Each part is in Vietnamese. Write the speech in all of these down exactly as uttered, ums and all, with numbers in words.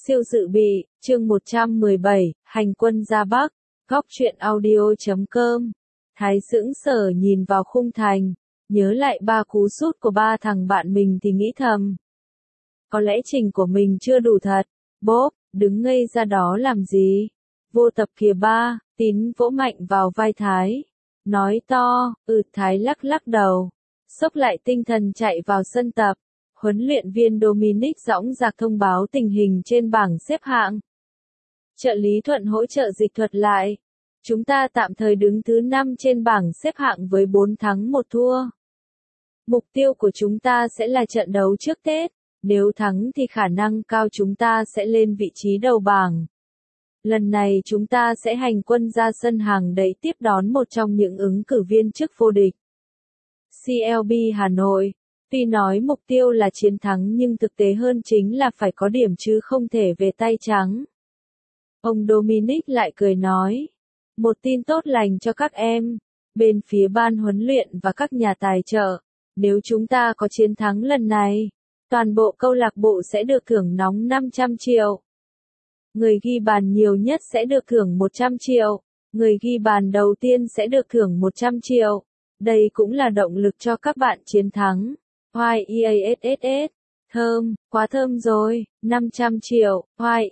Siêu dự bị, chương một trăm mười bảy, hành quân ra Bắc, góc truyện audio chấm com. Thái sững sờ nhìn vào khung thành, nhớ lại ba cú sút của ba thằng bạn mình thì nghĩ thầm. Có lẽ trình của mình chưa đủ thật. Bốp, đứng ngây ra đó làm gì? Vô tập kìa ba, Tín vỗ mạnh vào vai Thái. Nói to, ừ Thái lắc lắc đầu. Xốc lại tinh thần chạy vào sân tập. Huấn luyện viên Dominic dõng dạc thông báo tình hình trên bảng xếp hạng. Trợ lý Thuận hỗ trợ dịch thuật lại. Chúng ta tạm thời đứng thứ năm trên bảng xếp hạng với bốn thắng một thua. Mục tiêu của chúng ta sẽ là trận đấu trước Tết. Nếu thắng thì khả năng cao chúng ta sẽ lên vị trí đầu bảng. Lần này chúng ta sẽ hành quân ra sân hàng đẫy tiếp đón một trong những ứng cử viên chức vô địch. xê lờ bê Hà Nội. Tuy nói mục tiêu là chiến thắng nhưng thực tế hơn chính là phải có điểm chứ không thể về tay trắng. Ông Dominic lại cười nói. Một tin tốt lành cho các em. Bên phía ban huấn luyện và các nhà tài trợ. Nếu chúng ta có chiến thắng lần này, toàn bộ câu lạc bộ sẽ được thưởng nóng năm trăm triệu. Người ghi bàn nhiều nhất sẽ được thưởng một trăm triệu. Người ghi bàn đầu tiên sẽ được thưởng một trăm triệu. Đây cũng là động lực cho các bạn chiến thắng. Yeass. Thơm, quá thơm rồi, năm trăm triệu,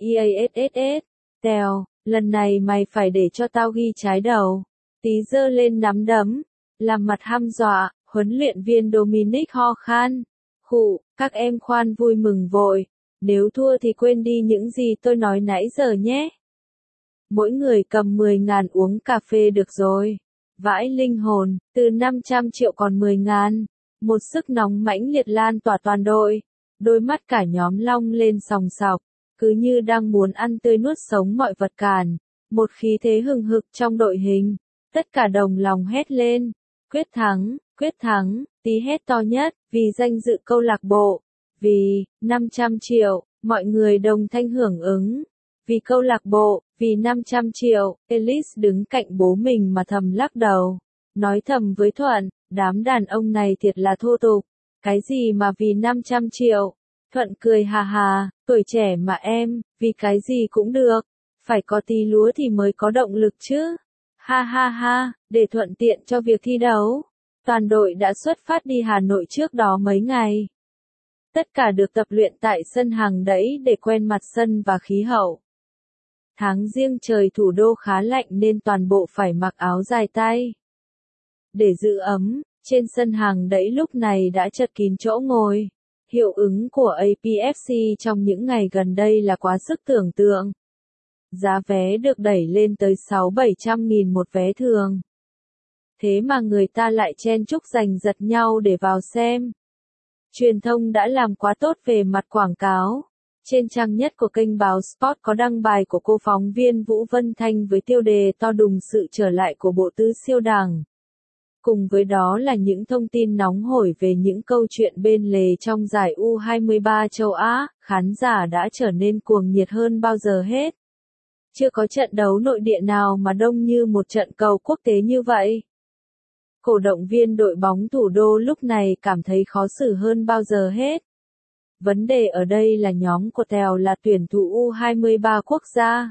Yeass. Tèo, lần này mày phải để cho tao ghi trái đầu. Tí giơ lên nắm đấm, làm mặt hăm dọa, huấn luyện viên Dominic ho khan. Khụ, các em khoan vui mừng vội. Nếu thua thì quên đi những gì tôi nói nãy giờ nhé. Mỗi người cầm mười ngàn uống cà phê được rồi. Vãi linh hồn, từ năm trăm triệu còn mười ngàn. Một sức nóng mãnh liệt lan tỏa toàn đội. Đôi mắt cả nhóm long lên sòng sọc, cứ như đang muốn ăn tươi nuốt sống mọi vật cản. Một khí thế hừng hực trong đội hình. Tất cả đồng lòng hét lên. Quyết thắng, quyết thắng, Tí hét to nhất, vì danh dự câu lạc bộ. Vì, năm trăm triệu, mọi người đồng thanh hưởng ứng. Vì câu lạc bộ, vì năm trăm triệu, Ellis đứng cạnh bố mình mà thầm lắc đầu. Nói thầm với Thuận, đám đàn ông này thiệt là thô tục. Cái gì mà vì năm trăm triệu? Thuận cười hà hà, tuổi trẻ mà em, vì cái gì cũng được. Phải có tí lúa thì mới có động lực chứ. Ha ha ha, để thuận tiện cho việc thi đấu. Toàn đội đã xuất phát đi Hà Nội trước đó mấy ngày. Tất cả được tập luyện tại sân hàng đẫy để quen mặt sân và khí hậu. Tháng giêng trời thủ đô khá lạnh nên toàn bộ phải mặc áo dài tay. Để giữ ấm, trên sân hàng đẫy lúc này đã chật kín chỗ ngồi. Hiệu ứng của a pê ép xê trong những ngày gần đây là quá sức tưởng tượng. Giá vé được đẩy lên tới sáu bảy trăm nghìn một vé thường. Thế mà người ta lại chen chúc giành giật nhau để vào xem. Truyền thông đã làm quá tốt về mặt quảng cáo. Trên trang nhất của kênh báo Sport có đăng bài của cô phóng viên Vũ Vân Thanh với tiêu đề to đùng sự trở lại của bộ tứ siêu đẳng. Cùng với đó là những thông tin nóng hổi về những câu chuyện bên lề trong giải U hai mươi ba châu Á, khán giả đã trở nên cuồng nhiệt hơn bao giờ hết. Chưa có trận đấu nội địa nào mà đông như một trận cầu quốc tế như vậy. Cổ động viên đội bóng thủ đô lúc này cảm thấy khó xử hơn bao giờ hết. Vấn đề ở đây là nhóm của Tèo là tuyển thủ U hai mươi ba quốc gia.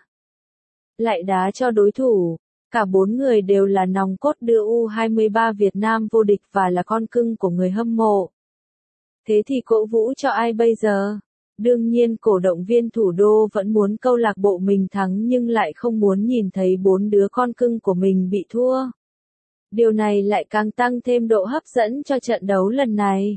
Lại đá cho đối thủ, cả bốn người đều là nòng cốt đưa U hai mươi ba Việt Nam vô địch và là con cưng của người hâm mộ. Thế thì cổ vũ cho ai bây giờ? Đương nhiên cổ động viên thủ đô vẫn muốn câu lạc bộ mình thắng nhưng lại không muốn nhìn thấy bốn đứa con cưng của mình bị thua. Điều này lại càng tăng thêm độ hấp dẫn cho trận đấu lần này.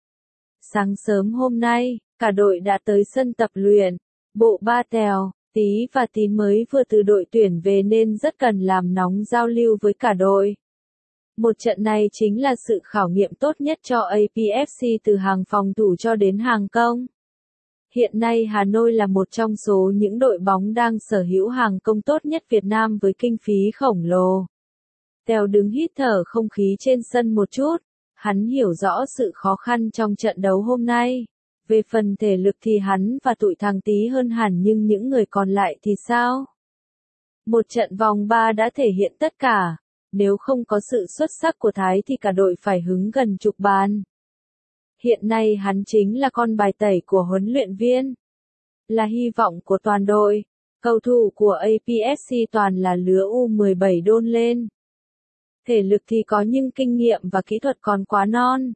Sáng sớm hôm nay, cả đội đã tới sân tập luyện. Bộ ba Tèo, Tí và Tín mới vừa từ đội tuyển về nên rất cần làm nóng giao lưu với cả đội. Một trận này chính là sự khảo nghiệm tốt nhất cho a pê ép xê từ hàng phòng thủ cho đến hàng công. Hiện nay Hà Nội là một trong số những đội bóng đang sở hữu hàng công tốt nhất Việt Nam với kinh phí khổng lồ. Tèo đứng hít thở không khí trên sân một chút. Hắn hiểu rõ sự khó khăn trong trận đấu hôm nay. Về phần thể lực thì hắn và tụi thằng Tí hơn hẳn nhưng những người còn lại thì sao? Một trận vòng ba đã thể hiện tất cả. Nếu không có sự xuất sắc của Thái thì cả đội phải hứng gần chục bàn. Hiện nay hắn chính là con bài tẩy của huấn luyện viên. là hy vọng của toàn đội. Cầu thủ của a pê ép xê toàn là lứa u mười bảy đôn lên. Thể lực thì có nhưng kinh nghiệm và kỹ thuật còn quá non.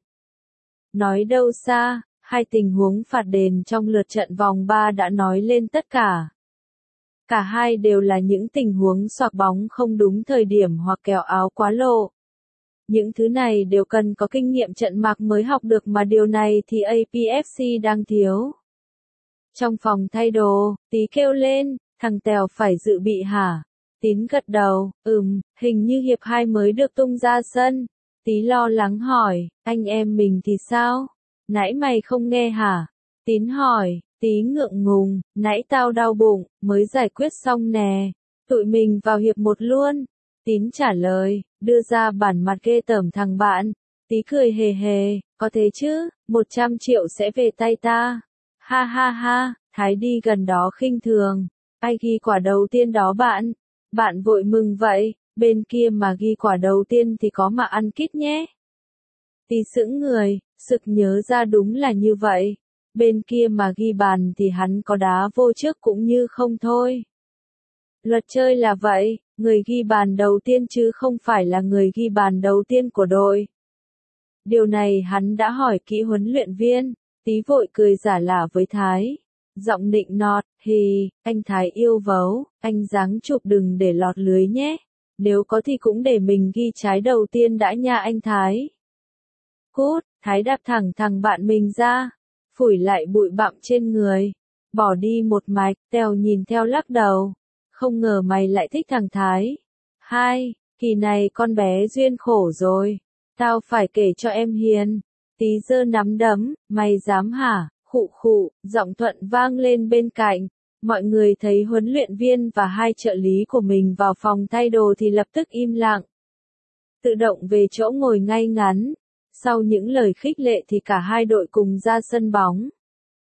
Nói đâu xa, hai tình huống phạt đền trong lượt trận vòng ba đã nói lên tất cả. Cả hai đều là những tình huống xoạc bóng không đúng thời điểm hoặc kèo áo quá lộ. Những thứ này đều cần có kinh nghiệm trận mạc mới học được mà điều này thì a pê ép xê đang thiếu. Trong phòng thay đồ, Tí kêu lên, thằng Tèo phải dự bị hả? Tín gật đầu, ừm, hình như hiệp hai mới được tung ra sân. Tí lo lắng hỏi, anh em mình thì sao? Nãy mày không nghe hả? Tín hỏi, Tí ngượng ngùng, nãy tao đau bụng, mới giải quyết xong nè. Tụi mình vào hiệp một luôn. Tín trả lời, đưa ra bản mặt ghê tởm thằng bạn. Tí cười hề hề, có thế chứ, một trăm triệu sẽ về tay ta. Ha ha ha, Thái đi gần đó khinh thường. Ai ghi quả đầu tiên đó bạn? Bạn vội mừng vậy, bên kia mà ghi quả đầu tiên thì có mà ăn kít nhé. Tí sững người, sực nhớ ra đúng là như vậy. Bên kia mà ghi bàn thì hắn có đá vô trước cũng như không thôi. Luật chơi là vậy, người ghi bàn đầu tiên chứ không phải là người ghi bàn đầu tiên của đội. Điều này hắn đã hỏi kỹ huấn luyện viên, Tí vội cười giả lả với Thái. Giọng nịnh nọt, hì, anh Thái yêu vấu, anh dáng chụp đừng để lọt lưới nhé. Nếu có thì cũng để mình ghi trái đầu tiên đã nha anh Thái. Cút, Thái đạp thẳng thằng bạn mình ra, phủi lại bụi bặm trên người. Bỏ đi một mạch, Tèo nhìn theo lắc đầu. Không ngờ mày lại thích thằng Thái. Hai, kỳ này con bé duyên khổ rồi. Tao phải kể cho em hiền. Tí giơ nắm đấm, mày dám hả? Khụ khụ, giọng Thuận vang lên bên cạnh. Mọi người thấy huấn luyện viên và hai trợ lý của mình vào phòng thay đồ thì lập tức im lặng. Tự động về chỗ ngồi ngay ngắn. Sau những lời khích lệ thì cả hai đội cùng ra sân bóng.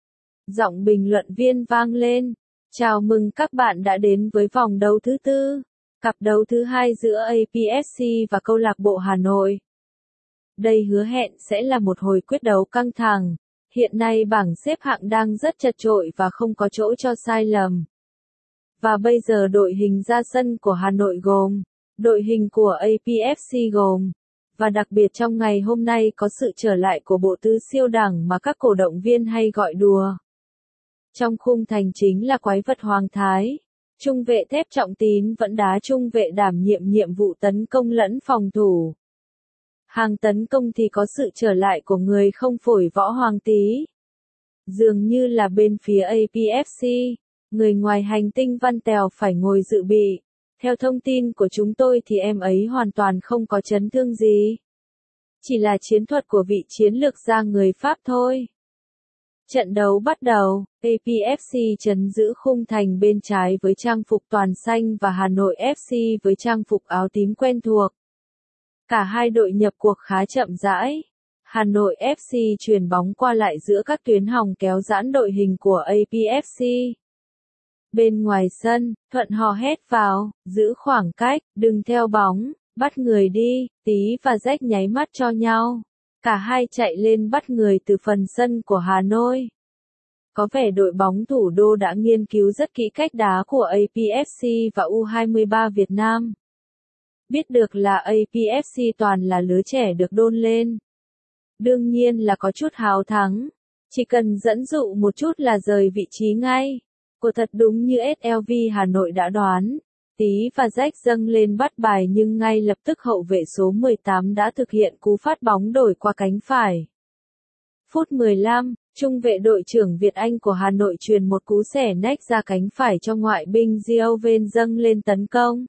Giọng bình luận viên vang lên. Chào mừng các bạn đã đến với vòng đấu thứ tư. Cặp đấu thứ hai giữa a pê ép xê và câu lạc bộ Hà Nội. Đây hứa hẹn sẽ là một hồi quyết đấu căng thẳng. Hiện nay bảng xếp hạng đang rất chật chội và không có chỗ cho sai lầm. Và bây giờ đội hình ra sân của Hà Nội gồm, đội hình của a pê ép xê gồm, và đặc biệt trong ngày hôm nay có sự trở lại của bộ tứ siêu đẳng mà các cổ động viên hay gọi đùa. Trong khung thành chính là quái vật Hoàng Thái. Trung vệ Thép Trọng Tín vẫn đá trung vệ đảm nhiệm nhiệm vụ tấn công lẫn phòng thủ. Hàng tấn công thì có sự trở lại của người không phổi Võ Hoàng Tý. Dường như là bên phía a pê ép xê, người ngoài hành tinh Văn Tèo phải ngồi dự bị. Theo thông tin của chúng tôi thì em ấy hoàn toàn không có chấn thương gì. Chỉ là chiến thuật của vị chiến lược gia người Pháp thôi. Trận đấu bắt đầu, a pê ép xê trấn giữ khung thành bên trái với trang phục toàn xanh và Hà Nội ép xê với trang phục áo tím quen thuộc. Cả hai đội nhập cuộc khá chậm rãi. Hà Nội ép xê chuyền bóng qua lại giữa các tuyến hòng kéo giãn đội hình của a pê ép xê. Bên ngoài sân, Thuận hò hét vào, giữ khoảng cách, đừng theo bóng, bắt người đi, Tí và Rách nháy mắt cho nhau. Cả hai chạy lên bắt người từ phần sân của Hà Nội. Có vẻ đội bóng thủ đô đã nghiên cứu rất kỹ cách đá của a pê ép xê và u hai mươi ba Việt Nam. Biết được là a pê ép xê toàn là lứa trẻ được đôn lên. Đương nhiên là có chút háo thắng. Chỉ cần dẫn dụ một chút là rời vị trí ngay. Của thật đúng như ét lờ vê Hà Nội đã đoán. Tí và Rách dâng lên bắt bài nhưng ngay lập tức hậu vệ số mười tám đã thực hiện cú phát bóng đổi qua cánh phải. Phút mười lăm, trung vệ đội trưởng Việt Anh của Hà Nội truyền một cú xẻ nách ra cánh phải cho ngoại binh Gioven dâng lên tấn công.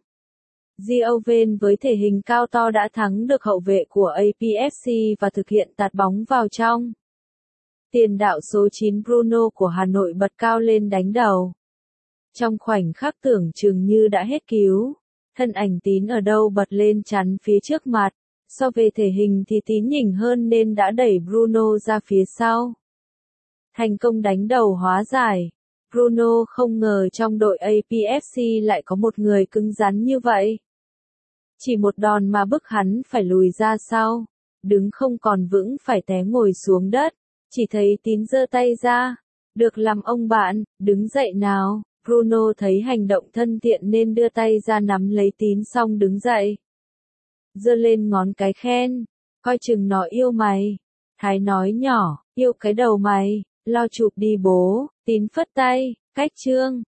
Gioven với thể hình cao to đã thắng được hậu vệ của a pê ép xê và thực hiện tạt bóng vào trong. Tiền đạo số chín Bruno của Hà Nội bật cao lên đánh đầu. Trong khoảnh khắc tưởng chừng như đã hết cứu, thân ảnh Tín ở đâu bật lên chắn phía trước mặt. So về thể hình thì Tín nhỉnh hơn nên đã đẩy Bruno ra phía sau. Thành công đánh đầu hóa giải. Bruno không ngờ trong đội a pê ép xê lại có một người cứng rắn như vậy. Chỉ một đòn mà bức hắn phải lùi ra sau. Đứng không còn vững phải té ngồi xuống đất. Chỉ thấy Tín giơ tay ra. Được làm ông bạn, đứng dậy nào. Bruno thấy hành động thân thiện nên đưa tay ra nắm lấy Tín xong đứng dậy. Giơ lên ngón cái khen, coi chừng nó yêu mày. Thái nói nhỏ, yêu cái đầu mày, lo chụp đi bố. Tín phất tay, cách Trương.